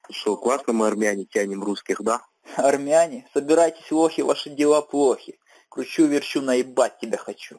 Что, классно мы, армяне, тянем русских, да? Армяне, собирайтесь, лохи, ваши дела плохи. Кручу-верчу, наебать тебя хочу.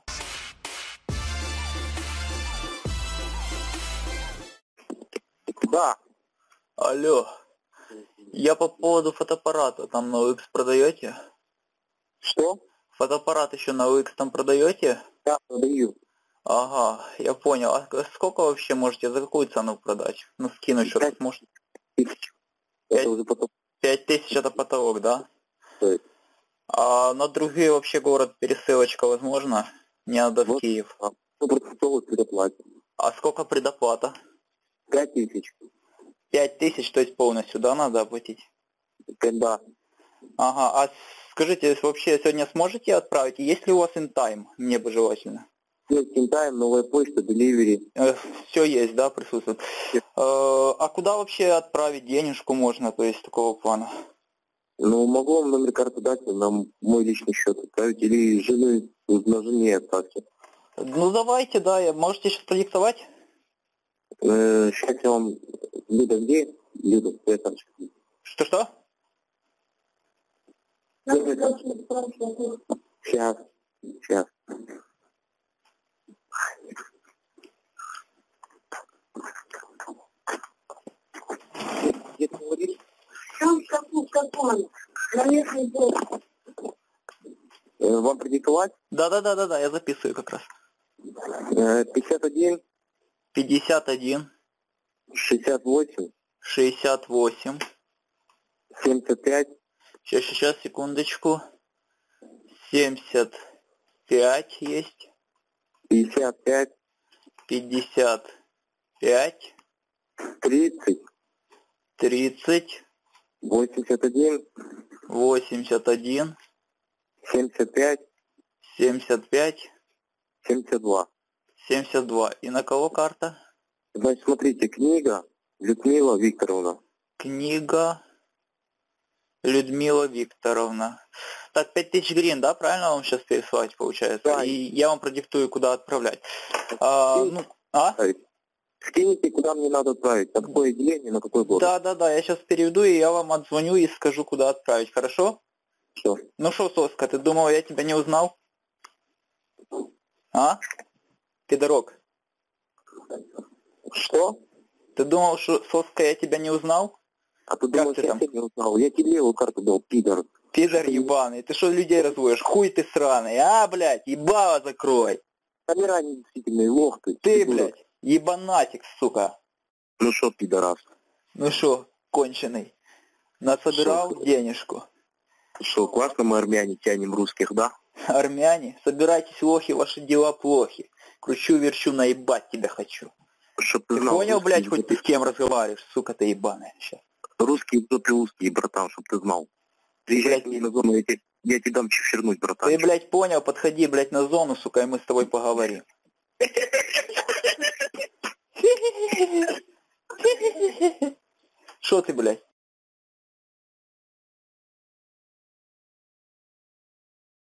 Да. Алло. Я по поводу фотоаппарата. Там на OLX продаете? Что? Фотоаппарат еще на OLX там продаете? Да, продаю. Ага, я понял. А сколько вообще можете, за какую цену продать? Ну, скину еще раз, может. 5000. Это уже потом. 5000 это потолок, да? Стоит. А на другие вообще город пересылочка возможно? Не надо в Киев. Ну, процентовый предоплате. А сколько предоплата? 5000. 5000, то есть полностью, да, надо оплатить? Да. Ага, а скажите, вообще сегодня сможете отправить? Есть ли у вас InTime? Мне бы желательно. Есть интайм, новая почта, деливери. Все есть, да, присутствует. А куда вообще отправить денежку можно, то есть такого плана? Ну, могу вам номер карты дать, на мой личный счет отправить, или жены, на жене отправьте. Ну давайте, да, можете сейчас продиктовать? Сейчас я вам... Люда, где? Люда, твоя карточка. Что-что? Сейчас. Где ты говоришь? Там в каком? На местный блок. Вам продиктовать? Да, я записываю как раз. 51, 51, 68, 68. 75, Сейчас, секундочку. 75 есть. 55, 55, 30, 30, 81, 81, 75, 75, 72. 72. И на кого карта? Значит, смотрите, книга Людмила Викторовна. Книга Людмила Викторовна. Так, 5000 гривен, да, правильно вам сейчас пересылать, получается? Да. И я вам продиктую, куда отправлять. Скиньте, куда мне надо отправить, на какое отделение, на какой город. Да, я сейчас переведу, и я вам отзвоню и скажу, куда отправить, хорошо? Все. Ну что, Соска, ты думал, я тебя не узнал? А? Пидорок. Что? Ты думал, что, Соска, я тебя не узнал? А ты Как думаешь, ты я там? тебя не узнал? Я тебе левую карту дал, пидор. Пидор ебаный, ты что людей разводишь? Хуй ты сраный, а, блядь, ебало закрой. Камера недействительный, лох ты. Ты, блядь, ебанатик, сука. Ну что, пидорас? Ну что, конченый, насобирал денежку. Что, классно мы, армяне, тянем русских, да? Армяне, собирайтесь, лохи, ваши дела плохи. Кручу-верчу, наебать тебя хочу. Чтоб ты Ты знал, понял, блядь, хоть ты русские, с кем разговариваешь, сука ты ебаная сейчас? русские тут и узкие, братан, чтоб ты знал. Приезжай ко мне на зону, я тебе дам чефернуть, братан. Ты, блядь, понял, подходи, блядь, на зону, сука, и мы с тобой поговорим. Что ты, блядь?